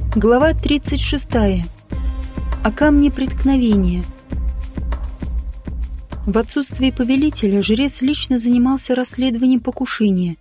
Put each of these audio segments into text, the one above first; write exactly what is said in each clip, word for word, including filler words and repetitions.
Глава тридцать шестая. О камне преткновения. В отсутствие повелителя жрец лично занимался расследованием покушения.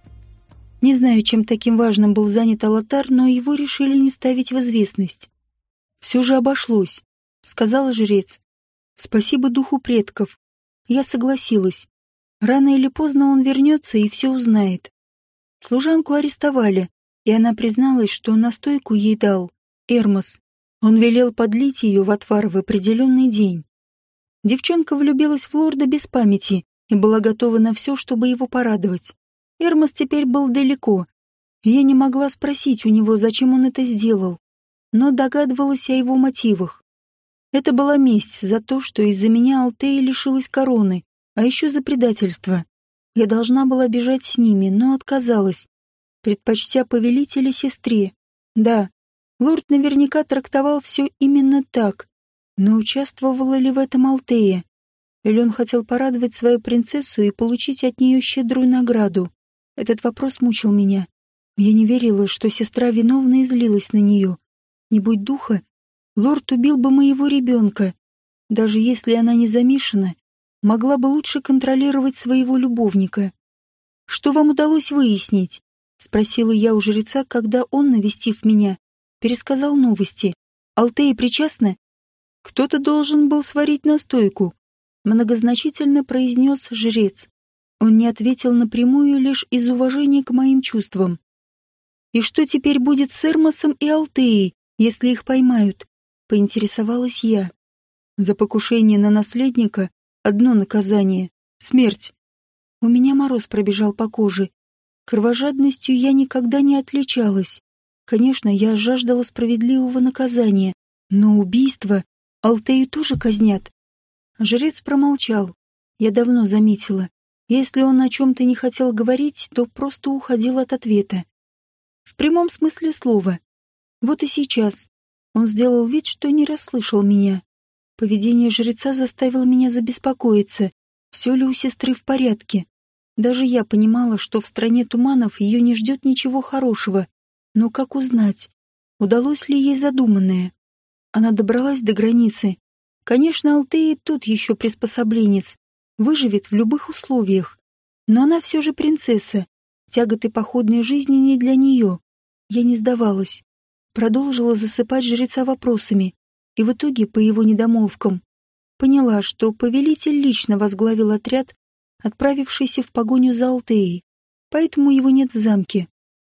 Не знаю, чем таким важным был занят Алатар, но его решили не ставить в известность. «Все же обошлось», — сказала жрец. «Спасибо духу предков». Я согласилась. Рано или поздно он вернется и все узнает. Служанку арестовали, и она призналась, что настойку ей дал Эрмос. Он велел подлить ее в отвар в определенный день. Девчонка влюбилась в лорда без памяти и была готова на все, чтобы его порадовать. Эрмос теперь был далеко. Я не могла спросить у него, зачем он это сделал, но догадывалась о его мотивах. Это была месть за то, что из-за меня Алтея лишилась короны, а еще за предательство. Я должна была бежать с ними, но отказалась, предпочтя повелителя сестре. Да, лорд наверняка трактовал все именно так, но участвовала ли в этом Алтея? Или он хотел порадовать свою принцессу и получить от нее щедрую награду? Этот вопрос мучил меня. Я не верила, что сестра виновна и злилась на нее. Не будь духа, лорд убил бы моего ребенка. Даже если она не замешана, могла бы лучше контролировать своего любовника. «Что вам удалось выяснить?» — спросила я у жреца, когда он, навестив меня, пересказал новости. «Алтея причастна?» «Кто-то должен был сварить настойку», — многозначительно произнес жрец. Он не ответил напрямую лишь из уважения к моим чувствам. «И что теперь будет с Эрмосом и Алтеей, если их поймают?» — поинтересовалась я. «За покушение на наследника одно наказание — смерть». У меня мороз пробежал по коже. Кровожадностью я никогда не отличалась. Конечно, я жаждала справедливого наказания, но убийство Алтею тоже казнят. Жрец промолчал. Я давно заметила. Если он о чем-то не хотел говорить, то просто уходил от ответа. В прямом смысле слова. Вот и сейчас. Он сделал вид, что не расслышал меня. Поведение жреца заставило меня забеспокоиться, все ли у сестры в порядке. Даже я понимала, что в стране туманов ее не ждет ничего хорошего. Но как узнать, удалось ли ей задуманное? Она добралась до границы. Конечно, Алтея тут еще приспособленец, выживет в любых условиях. Но она все же принцесса. Тяготы походной жизни не для нее. Я не сдавалась. Продолжила засыпать жреца вопросами. И в итоге, по его недомолвкам, поняла, что повелитель лично возглавил отряд, отправившийся в погоню за Алтеей. Поэтому его нет в замке.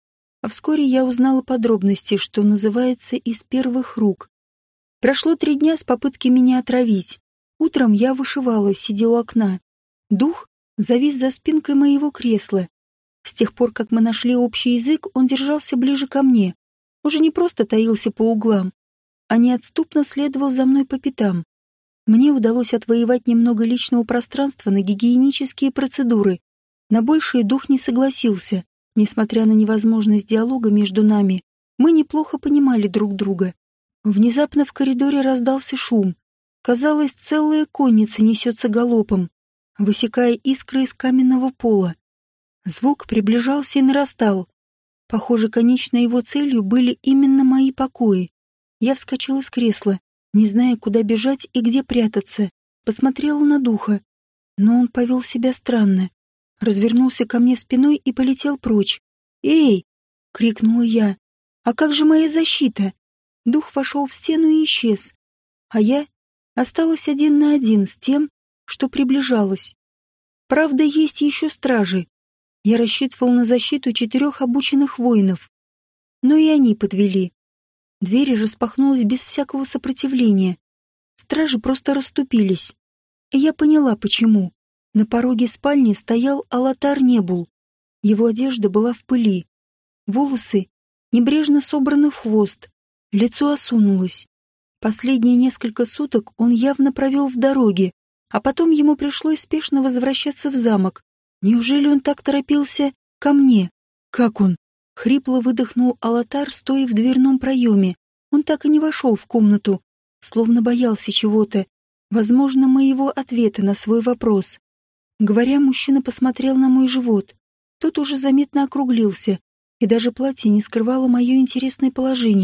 А вскоре я узнала подробности, что называется, из первых рук. Прошло три дня с попытки меня отравить. Утром я вышивала, сидя у окна. Дух завис за спинкой моего кресла. С тех пор, как мы нашли общий язык, он держался ближе ко мне. Уже не просто таился по углам, а неотступно следовал за мной по пятам. Мне удалось отвоевать немного личного пространства на гигиенические процедуры. На большее дух не согласился. Несмотря на невозможность диалога между нами, мы неплохо понимали друг друга. Внезапно в коридоре раздался шум. Казалось, целая конница несется галопом, высекая искры из каменного пола. Звук приближался и нарастал. Похоже, конечной его целью были именно мои покои. Я вскочила с кресла, не зная, куда бежать и где прятаться. Посмотрела на духа, но он повел себя странно. Развернулся ко мне спиной и полетел прочь. «Эй!» — крикнула я. «А как же моя защита?» Дух вошел в стену и исчез, а я осталась один на один с тем, что приближалось. Правда, есть еще стражи. Я рассчитывал на защиту четырех обученных воинов, но и они подвели. Дверь распахнулась без всякого сопротивления. Стражи просто расступились. И я поняла, почему. На пороге спальни стоял Алатар Небул. Его одежда была в пыли. Волосы небрежно собраны в хвост. Лицо осунулось. Последние несколько суток он явно провел в дороге, а потом ему пришлось спешно возвращаться в замок. Неужели он так торопился ко мне? Как он? Хрипло выдохнул Алатар, стоя в дверном проеме. Он так и не вошел в комнату, словно боялся чего-то, возможно, моего ответа на свой вопрос. Говоря, мужчина посмотрел на мой живот. Тот уже заметно округлился, и даже платье не скрывало мое интересное положение.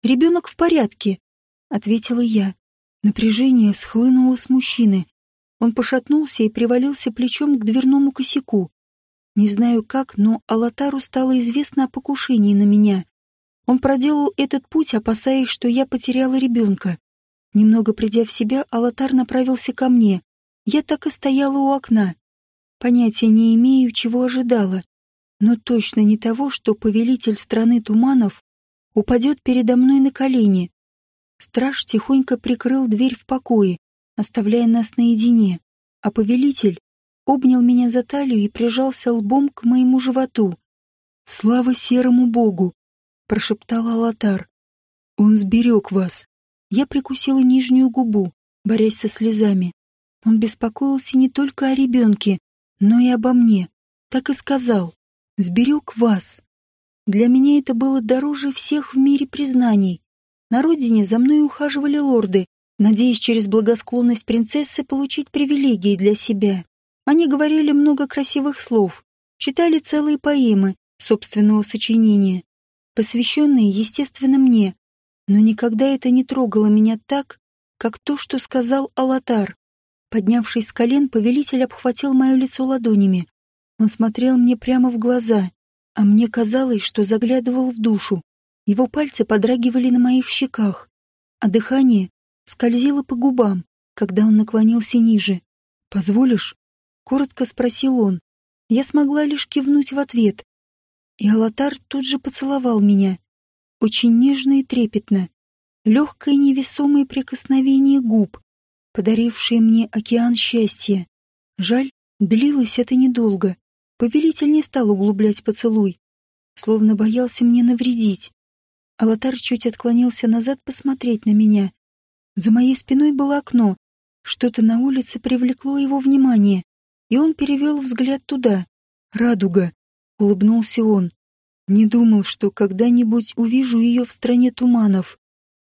Ребенок в порядке», — ответила я. Напряжение схлынуло с мужчины. Он пошатнулся и привалился плечом к дверному косяку. Не знаю как, но Алатару стало известно о покушении на меня. Он проделал этот путь, опасаясь, что я потеряла ребенка. Немного придя в себя, Алатар направился ко мне. Я так и стояла у окна. Понятия не имею, чего ожидала, но точно не того, что повелитель страны туманов упадет передо мной на колени. Страж тихонько прикрыл дверь в покое, оставляя нас наедине, а повелитель обнял меня за талию и прижался лбом к моему животу. «Слава серому богу!» — прошептал Алатар. «Он сберег вас». Я прикусила нижнюю губу, борясь со слезами. Он беспокоился не только о ребенке, но и обо мне. Так и сказал. «Сберег вас». Для меня это было дороже всех в мире признаний. На родине за мной ухаживали лорды, надеясь через благосклонность принцессы получить привилегии для себя. Они говорили много красивых слов, читали целые поэмы собственного сочинения, посвященные, естественно, мне, но никогда это не трогало меня так, как то, что сказал Алатар. Поднявшись с колен, повелитель обхватил мое лицо ладонями. Он смотрел мне прямо в глаза, а мне казалось, что заглядывал в душу. Его пальцы подрагивали на моих щеках, а дыхание скользило по губам, когда он наклонился ниже. «Позволишь?» — коротко спросил он. Я смогла лишь кивнуть в ответ. И Алатар тут же поцеловал меня. Очень нежно и трепетно. Легкое невесомое прикосновение губ, подарившее мне океан счастья. Жаль, длилось это недолго. Повелитель не стал углублять поцелуй, словно боялся мне навредить. Алатар чуть отклонился назад посмотреть на меня. За моей спиной было окно. Что-то на улице привлекло его внимание, и он перевел взгляд туда. «Радуга», — улыбнулся он. «Не думал, что когда-нибудь увижу ее в стране туманов».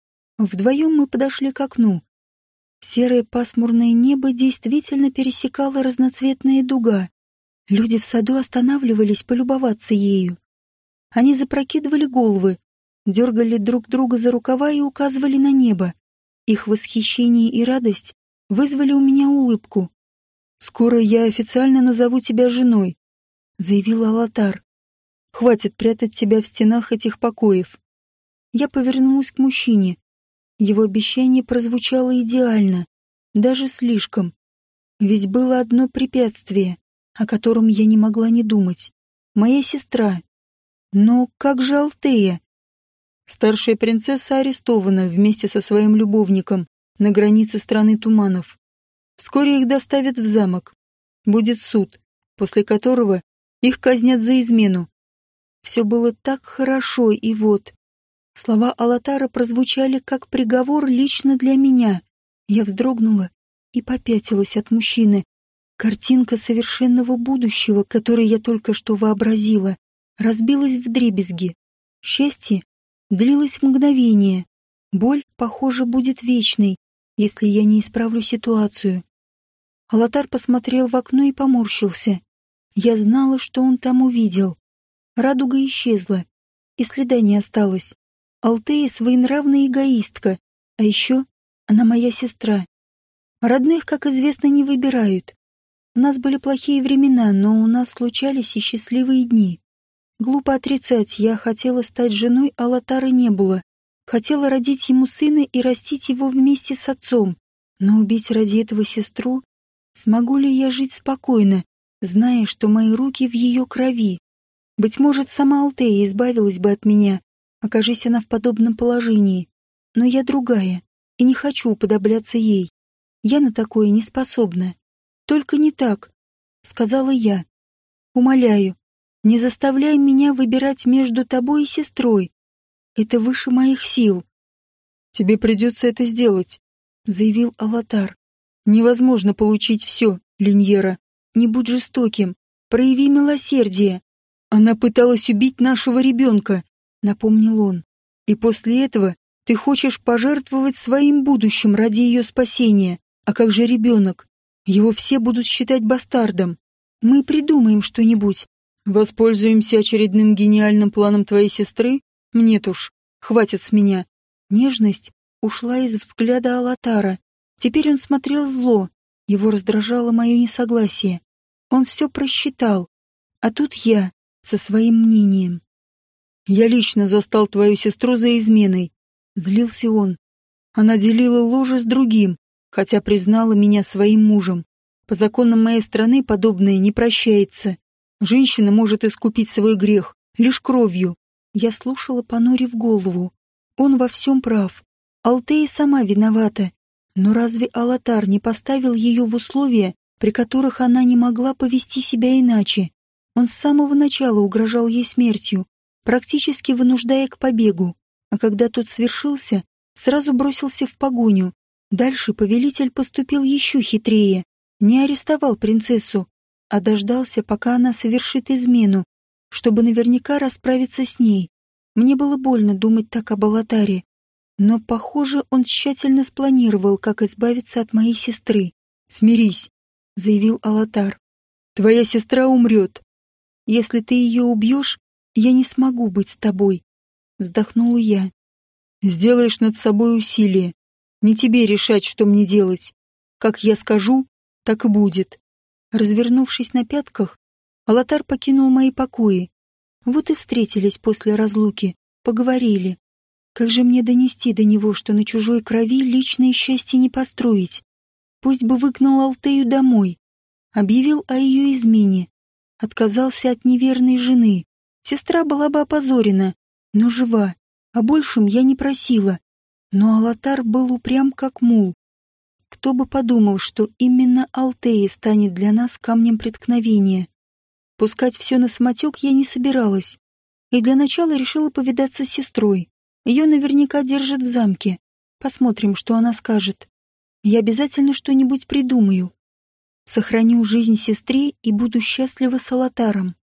Вдвоем мы подошли к окну. Серое пасмурное небо действительно пересекала разноцветная дуга. Люди в саду останавливались полюбоваться ею. Они запрокидывали головы, дергали друг друга за рукава и указывали на небо. Их восхищение и радость вызвали у меня улыбку. «Скоро я официально назову тебя женой», — заявил Алатар. «Хватит прятать тебя в стенах этих покоев». Я повернулась к мужчине. Его обещание прозвучало идеально, даже слишком. Ведь было одно препятствие, о котором я не могла не думать. Моя сестра. Но как же Алтея? Старшая принцесса арестована вместе со своим любовником на границе страны туманов. Вскоре их доставят в замок. Будет суд, после которого их казнят за измену. Все было так хорошо, и вот... Слова Алатара прозвучали как приговор лично для меня. Я вздрогнула и попятилась от мужчины. Картинка совершенного будущего, который я только что вообразила, разбилась вдребезги. Счастье длилось мгновение. Боль, похоже, будет вечной, если я не исправлю ситуацию. Алатар посмотрел в окно и поморщился. Я знала, что он там увидел. Радуга исчезла, и следа не осталось. Алтея своенравная эгоистка, а еще она моя сестра. Родных, как известно, не выбирают. У нас были плохие времена, но у нас случались и счастливые дни. Глупо отрицать, я хотела стать женой, а Алатара не было. Хотела родить ему сына и растить его вместе с отцом. Но убить ради этого сестру? Смогу ли я жить спокойно, зная, что мои руки в ее крови? Быть может, сама Алтея избавилась бы от меня, окажись она в подобном положении. Но я другая, и не хочу уподобляться ей. Я на такое не способна. Только не так, сказала я. Умоляю, не заставляй меня выбирать между тобой и сестрой. Это выше моих сил. Тебе придется это сделать, заявил Алатар. Невозможно получить все, Линьера. Не будь жестоким. Прояви милосердие. Она пыталась убить нашего ребенка, напомнил он. И после этого ты хочешь пожертвовать своим будущим ради ее спасения. А как же ребенок? Его все будут считать бастардом. Мы придумаем что-нибудь. Воспользуемся очередным гениальным планом твоей сестры? Нет уж, хватит с меня. Нежность ушла из взгляда Алатара. Теперь он смотрел зло. Его раздражало мое несогласие. Он все просчитал. А тут я со своим мнением. «Я лично застал твою сестру за изменой», — злился он. «Она делила ложе с другим, хотя признала меня своим мужем. По законам моей страны подобное не прощается. Женщина может искупить свой грех лишь кровью». Я слушала, понурив голову. Он во всем прав. Алтея сама виновата. Но разве Алатар не поставил ее в условия, при которых она не могла повести себя иначе? Он с самого начала угрожал ей смертью, практически вынуждая к побегу. А когда тот свершился, сразу бросился в погоню. Дальше повелитель поступил еще хитрее. Не арестовал принцессу, а дождался, пока она совершит измену, чтобы наверняка расправиться с ней. Мне было больно думать так об Алатаре. Но, похоже, он тщательно спланировал, как избавиться от моей сестры. «Смирись», — заявил Алатар. «Твоя сестра умрет. Если ты ее убьешь, я не смогу быть с тобой», — вздохнула я. «Сделаешь над собой усилие. Не тебе решать, что мне делать. Как я скажу, так и будет». Развернувшись на пятках, Алатар покинул мои покои. Вот и встретились после разлуки, поговорили. Как же мне донести до него, что на чужой крови личное счастье не построить? Пусть бы выгнал Алтею домой, объявил о ее измене, отказался от неверной жены. Сестра была бы опозорена, но жива. О большем я не просила. Но Алатар был упрям как мул. Кто бы подумал, что именно Алтея станет для нас камнем преткновения. Пускать все на самотек я не собиралась. И для начала решила повидаться с сестрой. Ее наверняка держат в замке. Посмотрим, что она скажет. Я обязательно что-нибудь придумаю. Сохраню жизнь сестре и буду счастлива с Алатаром.